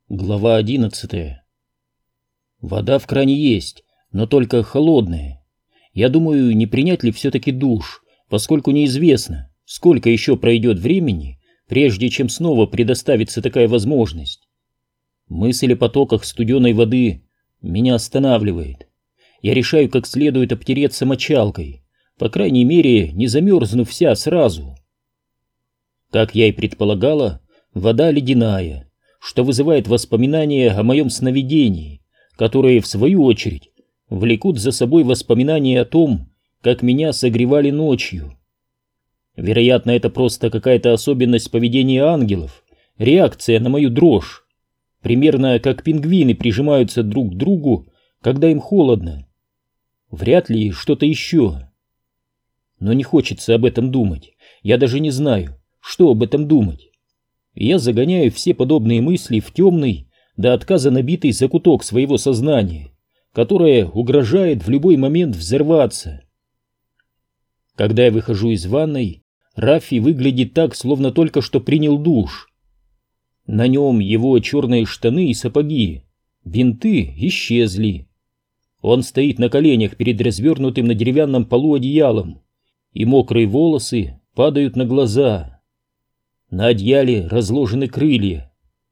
Глава 11. Вода в кране есть, но только холодная. Я думаю, не принять ли все-таки душ, поскольку неизвестно, сколько еще пройдет времени, прежде чем снова предоставится такая возможность. Мысль о потоках студеной воды меня останавливает. Я решаю как следует обтереться мочалкой, по крайней мере, не замерзнув вся сразу. Как я и предполагала, вода ледяная, что вызывает воспоминания о моем сновидении, которые, в свою очередь, влекут за собой воспоминания о том, как меня согревали ночью. Вероятно, это просто какая-то особенность поведения ангелов, реакция на мою дрожь, примерно как пингвины прижимаются друг к другу, когда им холодно. Вряд ли что-то еще. Но не хочется об этом думать, я даже не знаю, что об этом думать. Я загоняю все подобные мысли в темный, до отказа набитый закуток своего сознания, которое угрожает в любой момент взорваться. Когда я выхожу из ванной, Раффи выглядит так, словно только что принял душ. На нем его черные штаны и сапоги, бинты исчезли. Он стоит на коленях перед развернутым на деревянном полу одеялом, и мокрые волосы падают на глаза. На одеяле разложены крылья.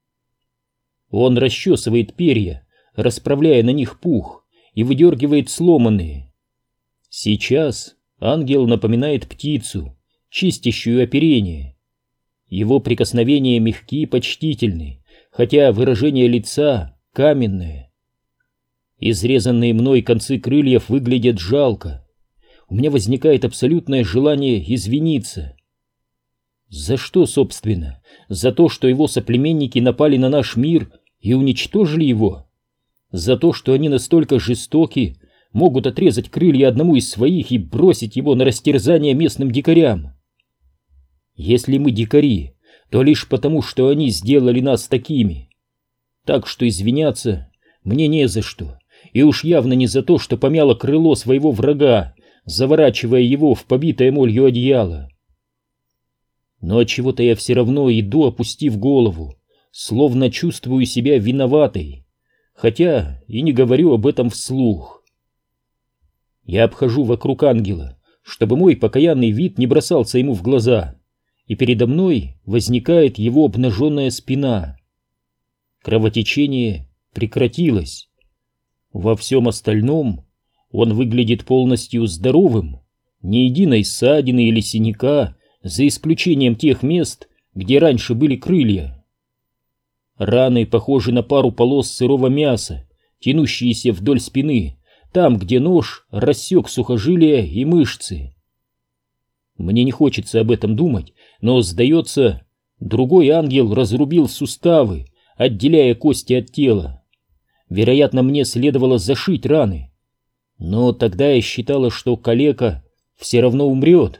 Он расчесывает перья, расправляя на них пух, и выдергивает сломанные. Сейчас ангел напоминает птицу, чистящую оперение. Его прикосновения мягки и почтительны, хотя выражение лица каменное. Изрезанные мной концы крыльев выглядят жалко. У меня возникает абсолютное желание извиниться. За что, собственно? За то, что его соплеменники напали на наш мир и уничтожили его? За то, что они настолько жестоки, могут отрезать крылья одному из своих и бросить его на растерзание местным дикарям? Если мы дикари, то лишь потому, что они сделали нас такими. Так что извиняться мне не за что, и уж явно не за то, что помяло крыло своего врага, заворачивая его в побитое молью одеяло. Но отчего-то я все равно иду, опустив голову, словно чувствую себя виноватой, хотя и не говорю об этом вслух. Я обхожу вокруг ангела, чтобы мой покаянный вид не бросался ему в глаза, и передо мной возникает его обнаженная спина. Кровотечение прекратилось. Во всем остальном он выглядит полностью здоровым, ни единой ссадины или синяка, за исключением тех мест, где раньше были крылья. Раны похожи на пару полос сырого мяса, тянущиеся вдоль спины, там, где нож рассек сухожилия и мышцы. Мне не хочется об этом думать, но, сдается, другой ангел разрубил суставы, отделяя кости от тела. Вероятно, мне следовало зашить раны, но тогда я считала, что калека все равно умрет.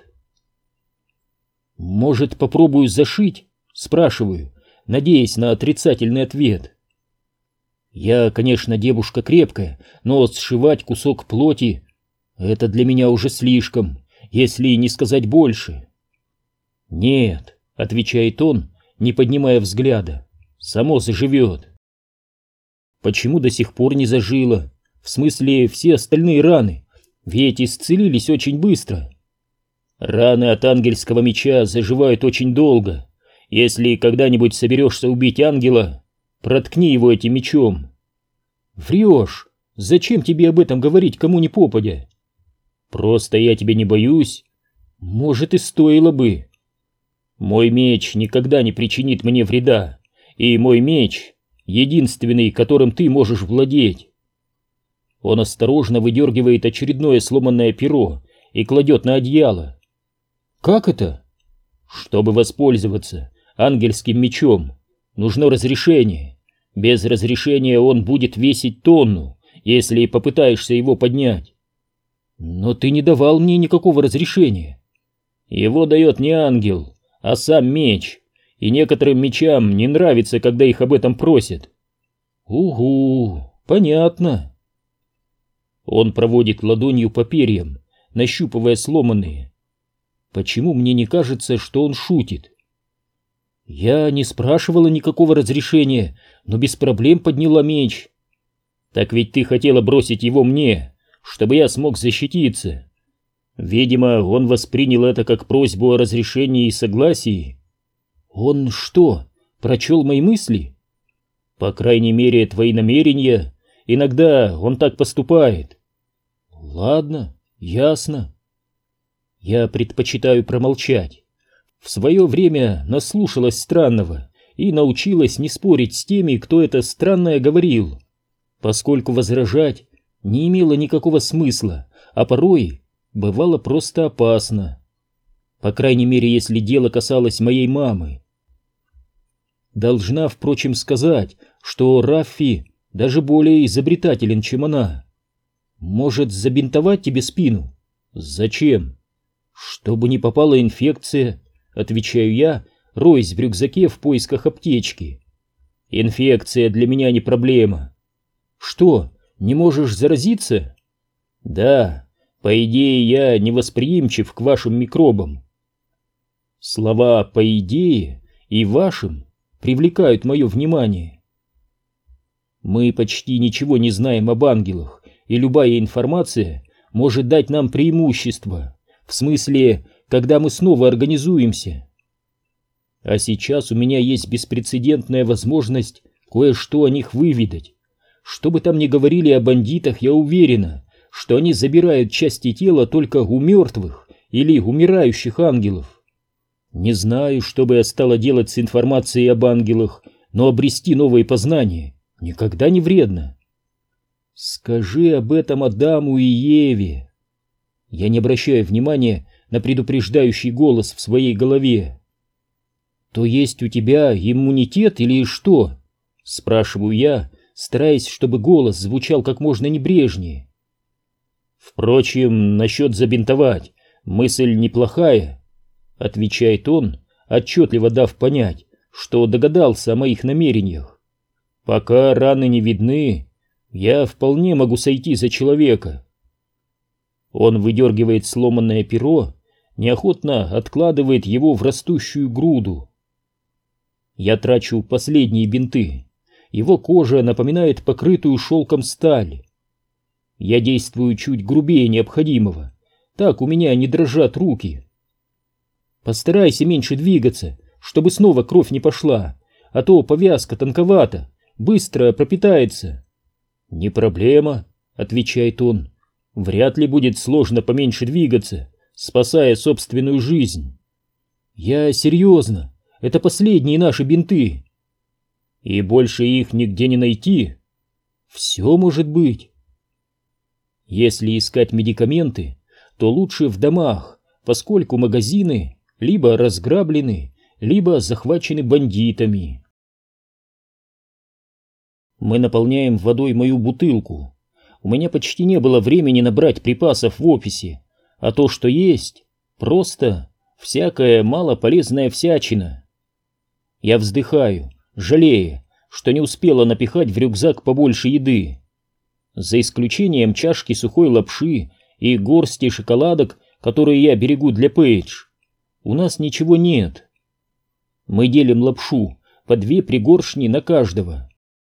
«Может, попробую зашить?» — спрашиваю, надеясь на отрицательный ответ. Я, конечно, девушка крепкая, но сшивать кусок плоти — это для меня уже слишком, если не сказать больше. «Нет», — отвечает он, не поднимая взгляда, — «само заживет». Почему до сих пор не зажило? В смысле, все остальные раны, ведь исцелились очень быстро. Раны от ангельского меча заживают очень долго. Если когда-нибудь соберешься убить ангела, проткни его этим мечом. Врешь. Зачем тебе об этом говорить кому ни попадя? Просто я тебя не боюсь. Может, и стоило бы. Мой меч никогда не причинит мне вреда, и мой меч единственный, которым ты можешь владеть. Он осторожно выдергивает очередное сломанное перо и кладет на одеяло. Как это? Чтобы воспользоваться ангельским мечом, нужно разрешение. Без разрешения он будет весить тонну, если попытаешься его поднять. Но ты не давал мне никакого разрешения. Его дает не ангел, а сам меч, и некоторым мечам не нравится, когда их об этом просят. Угу, понятно. Он проводит ладонью по перьям, нащупывая сломанные. Почему мне не кажется, что он шутит? Я не спрашивала никакого разрешения, но без проблем подняла меч. Так ведь ты хотела бросить его мне, чтобы я смог защититься. Видимо, он воспринял это как просьбу о разрешении и согласии. Он что, прочел мои мысли? По крайней мере, твои намерения. Иногда он так поступает. Ладно, ясно. Я предпочитаю промолчать. В свое время наслушалась странного и научилась не спорить с теми, кто это странное говорил, поскольку возражать не имело никакого смысла, а порой бывало просто опасно. По крайней мере, если дело касалось моей мамы. Должна, впрочем, сказать, что Раффи даже более изобретателен, чем она. Может, забинтовать тебе спину? Зачем? Чтобы не попала инфекция, отвечаю я, роясь в рюкзаке в поисках аптечки. Инфекция для меня не проблема. Что, не можешь заразиться? Да, по идее, я невосприимчив к вашим микробам. Слова «по идее» и «вашим» привлекают мое внимание. Мы почти ничего не знаем об ангелах, и любая информация может дать нам преимущество, в смысле, когда мы снова организуемся. А сейчас у меня есть беспрецедентная возможность кое-что о них выведать. Что бы там ни говорили о бандитах, я уверена, что они забирают части тела только у мертвых или умирающих ангелов. Не знаю, что бы я стала делать с информацией об ангелах, но обрести новые познания никогда не вредно. Скажи об этом Адаму и Еве. Я не обращаю внимания на предупреждающий голос в своей голове. То есть у тебя иммунитет или что? Спрашиваю я, стараясь, чтобы голос звучал как можно небрежнее. Впрочем, насчет забинтовать мысль неплохая, отвечает он, отчетливо дав понять, что догадался о моих намерениях. Пока раны не видны, я вполне могу сойти за человека. Он выдергивает сломанное перо, неохотно откладывает его в растущую груду. Я трачу последние бинты. Его кожа напоминает покрытую шелком сталь. Я действую чуть грубее необходимого. Так у меня не дрожат руки. Постарайся меньше двигаться, чтобы снова кровь не пошла, а то повязка тонковата, быстро пропитается. Не проблема, отвечает он. Вряд ли будет сложно поменьше двигаться, спасая собственную жизнь. Я серьезно, это последние наши бинты. И больше их нигде не найти? Все может быть. Если искать медикаменты, то лучше в домах, поскольку магазины либо разграблены, либо захвачены бандитами. Мы наполняем водой мою бутылку. У меня почти не было времени набрать припасов в офисе, а то, что есть, просто всякая малополезная всячина. Я вздыхаю, жалея, что не успела напихать в рюкзак побольше еды. За исключением чашки сухой лапши и горсти шоколадок, которые я берегу для Пейдж, у нас ничего нет. Мы делим лапшу по 2 пригоршни на каждого.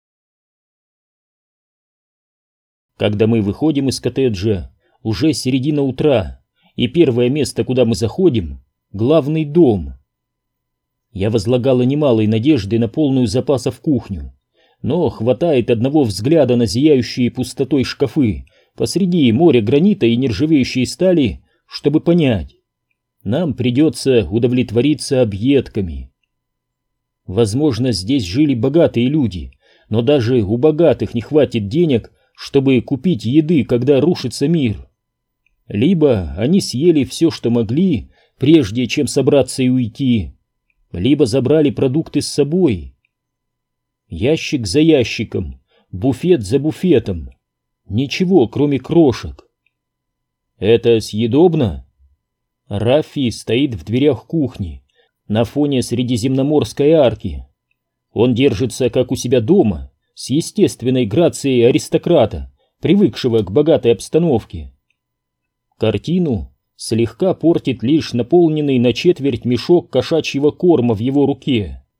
Когда мы выходим из коттеджа, уже середина утра, и первое место, куда мы заходим, — главный дом. Я возлагала немалой надежды на полную запасов кухню, но хватает одного взгляда на зияющие пустотой шкафы посреди моря гранита и нержавеющей стали, чтобы понять, нам придется удовлетвориться объедками. Возможно, здесь жили богатые люди, но даже у богатых не хватит денег, чтобы купить еды, когда рушится мир. Либо они съели все, что могли, прежде чем собраться и уйти, либо забрали продукты с собой. Ящик за ящиком, буфет за буфетом. Ничего, кроме крошек. Это съедобно? Раффи стоит в дверях кухни, на фоне Средиземноморской арки. Он держится, как у себя дома, с естественной грацией аристократа, привыкшего к богатой обстановке. Картину слегка портит лишь наполненный на четверть мешок кошачьего корма в его руке.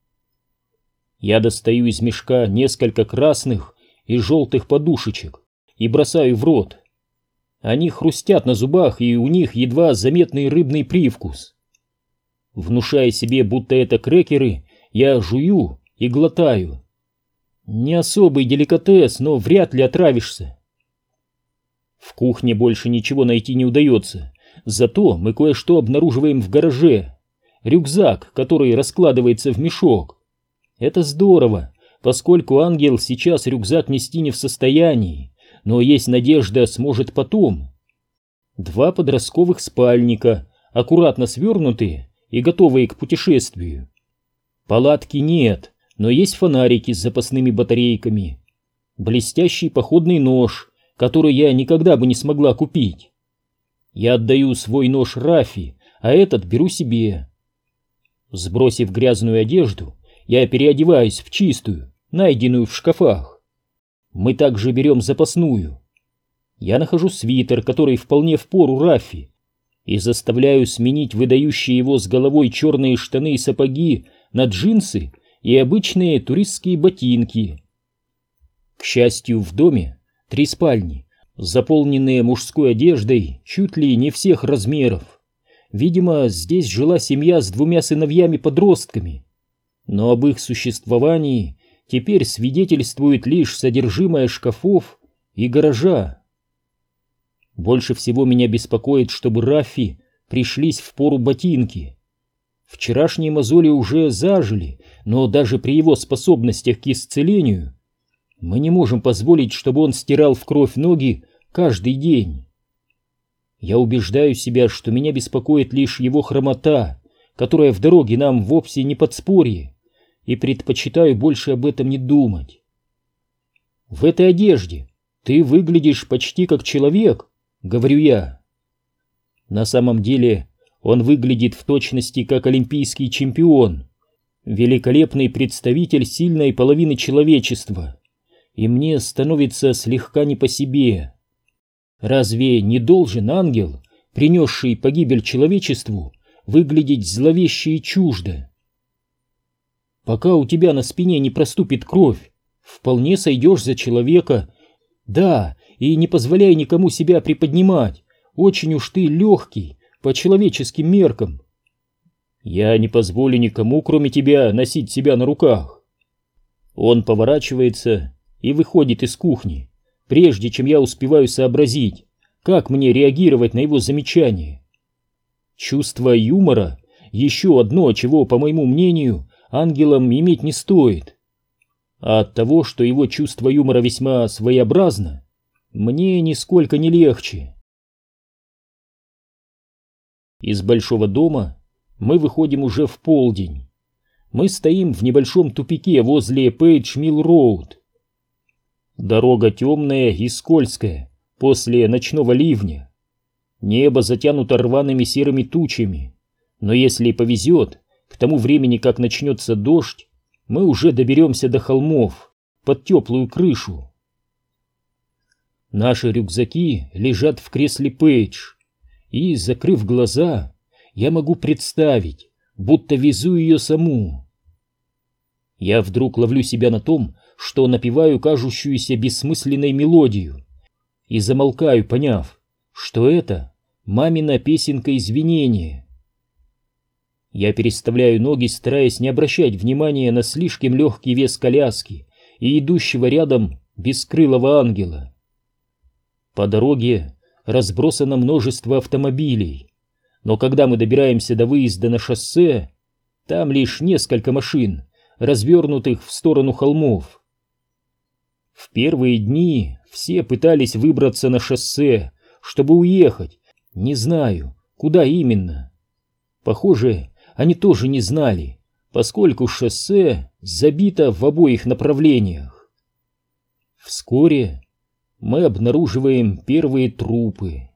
Я достаю из мешка несколько красных и желтых подушечек и бросаю в рот. Они хрустят на зубах, и у них едва заметный рыбный привкус. Внушая себе, будто это крекеры, я жую и глотаю. Не особый деликатес, но вряд ли отравишься. В кухне больше ничего найти не удается, зато мы кое-что обнаруживаем в гараже. Рюкзак, который раскладывается в мешок. Это здорово, поскольку ангел сейчас рюкзак нести не в состоянии, но есть надежда, сможет потом. 2 подростковых спальника, аккуратно свернутые и готовые к путешествию. Палатки нет, но есть фонарики с запасными батарейками. Блестящий походный нож, который я никогда бы не смогла купить. Я отдаю свой нож Рафи, а этот беру себе. Сбросив грязную одежду, я переодеваюсь в чистую, найденную в шкафах. Мы также берем запасную. Я нахожу свитер, который вполне впору Рафи, и заставляю сменить выдающие его с головой черные штаны и сапоги на джинсы и обычные туристские ботинки. К счастью, в доме 3 спальни, заполненные мужской одеждой чуть ли не всех размеров. Видимо, здесь жила семья с 2 сыновьями-подростками, но об их существовании теперь свидетельствует лишь содержимое шкафов и гаража. Больше всего меня беспокоит, чтобы Рафи пришлись впору ботинки. Вчерашние мозоли уже зажили, но даже при его способностях к исцелению мы не можем позволить, чтобы он стирал в кровь ноги каждый день. Я убеждаю себя, что меня беспокоит лишь его хромота, которая в дороге нам вовсе не подспорье, и предпочитаю больше об этом не думать. «В этой одежде ты выглядишь почти как человек», — говорю я. На самом деле он выглядит в точности как олимпийский чемпион, великолепный представитель сильной половины человечества, и мне становится слегка не по себе. Разве не должен ангел, принесший погибель человечеству, выглядеть зловеще и чуждо? Пока у тебя на спине не проступит кровь, вполне сойдешь за человека. Да, и не позволяй никому себя приподнимать, очень уж ты легкий, по человеческим меркам. Я не позволю никому, кроме тебя, носить себя на руках. Он поворачивается и выходит из кухни, прежде чем я успеваю сообразить, как мне реагировать на его замечание. Чувство юмора — еще одно, чего, по моему мнению, ангелам иметь не стоит. А от того, что его чувство юмора весьма своеобразно, мне нисколько не легче. Из большого дома мы выходим уже в полдень. Мы стоим в небольшом тупике возле Пейдж-Милл-Роуд. Дорога темная и скользкая после ночного ливня. Небо затянуто рваными серыми тучами, но если повезет, к тому времени, как начнется дождь, мы уже доберемся до холмов, под теплую крышу. Наши рюкзаки лежат в кресле Пейдж, и, закрыв глаза, я могу представить, будто везу ее саму. Я вдруг ловлю себя на том, что напеваю кажущуюся бессмысленной мелодию, и замолкаю, поняв, что это мамина песенка извинения. Я переставляю ноги, стараясь не обращать внимания на слишком легкий вес коляски и идущего рядом бескрылого ангела. По дороге разбросано множество автомобилей, но когда мы добираемся до выезда на шоссе, там лишь несколько машин, развернутых в сторону холмов. В первые дни все пытались выбраться на шоссе, чтобы уехать, не знаю, куда именно. Похоже, они тоже не знали, поскольку шоссе забито в обоих направлениях. Вскоре мы обнаруживаем первые трупы.